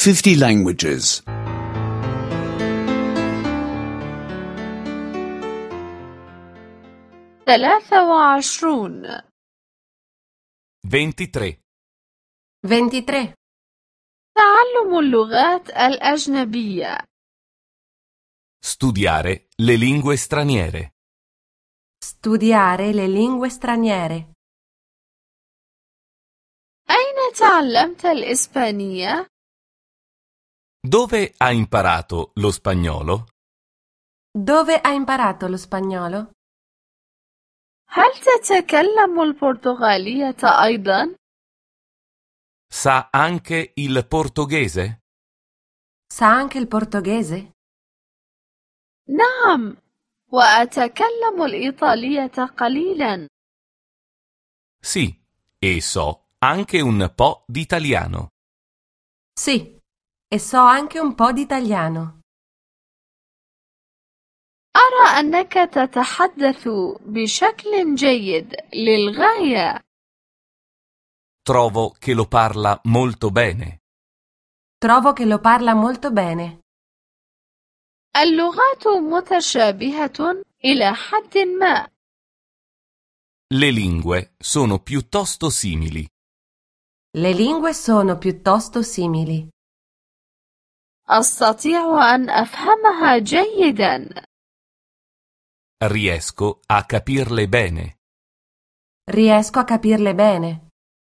50 languages. 23 23. 23. تعلم اللغات الأجنبية. Studiare le lingue straniere. Studiare le lingue straniere. أين تعلمت الإسبانية؟ Dove ha imparato lo spagnolo? Dove hai imparato lo spagnolo? هل تتكلم البرتغالية أيضا؟ Sa anche il portoghese? Sa anche il portoghese? نعم، وأتكلم الإيطالية قليلا. Sì, e so anche un po' d'italiano. Sì, e so anche un po' di italiano. أرى أنك تتحدث بشكل جيد للغاية. Trovo che lo parla molto bene. Trovo che lo parla molto bene. اللغات متشابهة إلى حد ما. Le lingue sono piuttosto simili. Le lingue sono piuttosto simili. أستطيع أن أفهمها جيدا. Riesco a capirle bene. Riesco a capirle bene.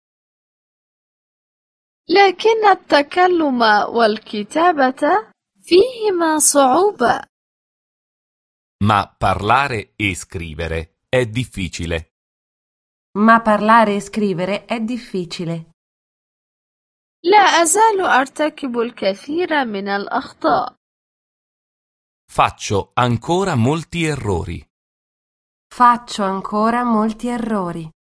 لكن التكلم والكتابة فيهما صعوبة. Ma parlare e scrivere è difficile. Ma parlare e scrivere è difficile. لا أزال أرتكب الكثير من الأخطاء. Faccio ancora molti errori. Faccio ancora molti errori.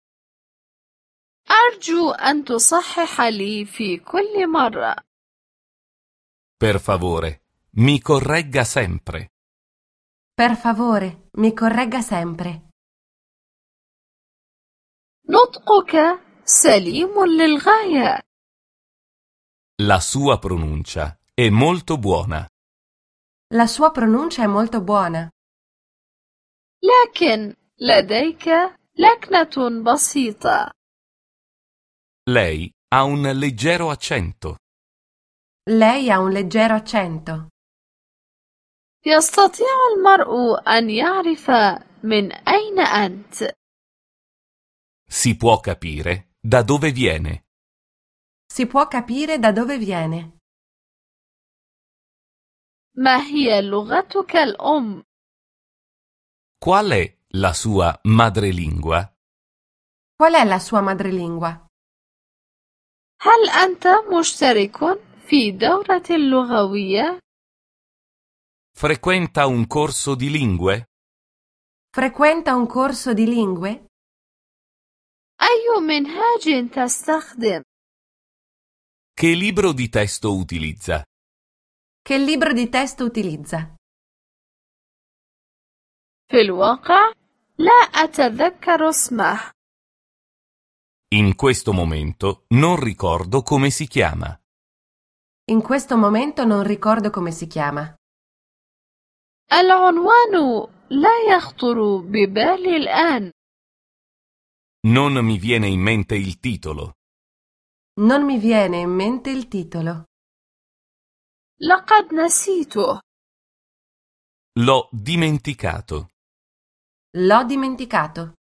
أرجو أن تصحح لي في كل مرة. Per favore, mi corregga sempre. Per favore, mi corregga sempre. نطقك سليم للغاية. La sua pronuncia è molto buona. La sua pronuncia è molto buona. لكن لديك لكنة بسيطة. Lei ha un leggero accento. Lei ha un leggero accento. يستطيع المرء أن يعرف من أين أنت. Si può capire da dove viene. Si può capire da dove viene. ما هي لغتك الأم؟ Qual è la sua madrelingua? Qual è la sua madrelingua? هل أنت مشترك في دورة اللغوية؟ Frequenta un corso di lingue? Frequenta un corso di lingue? أي منهاج تستخدم؟ Che libro di testo utilizza? Che libro di testo utilizza? في الواقع لا أتذكر اسمه. In questo momento non ricordo come si chiama. In questo momento non ricordo come si chiama. العنوان لا يخطر ببالي الآن. Non mi viene in mente il titolo. Non mi viene in mente il titolo. لقد نسيته. L'ho dimenticato. L'ho dimenticato.